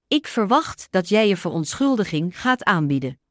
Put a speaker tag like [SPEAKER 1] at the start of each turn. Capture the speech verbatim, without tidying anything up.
[SPEAKER 1] Ik verwacht dat jij je verontschuldiging gaat aanbieden.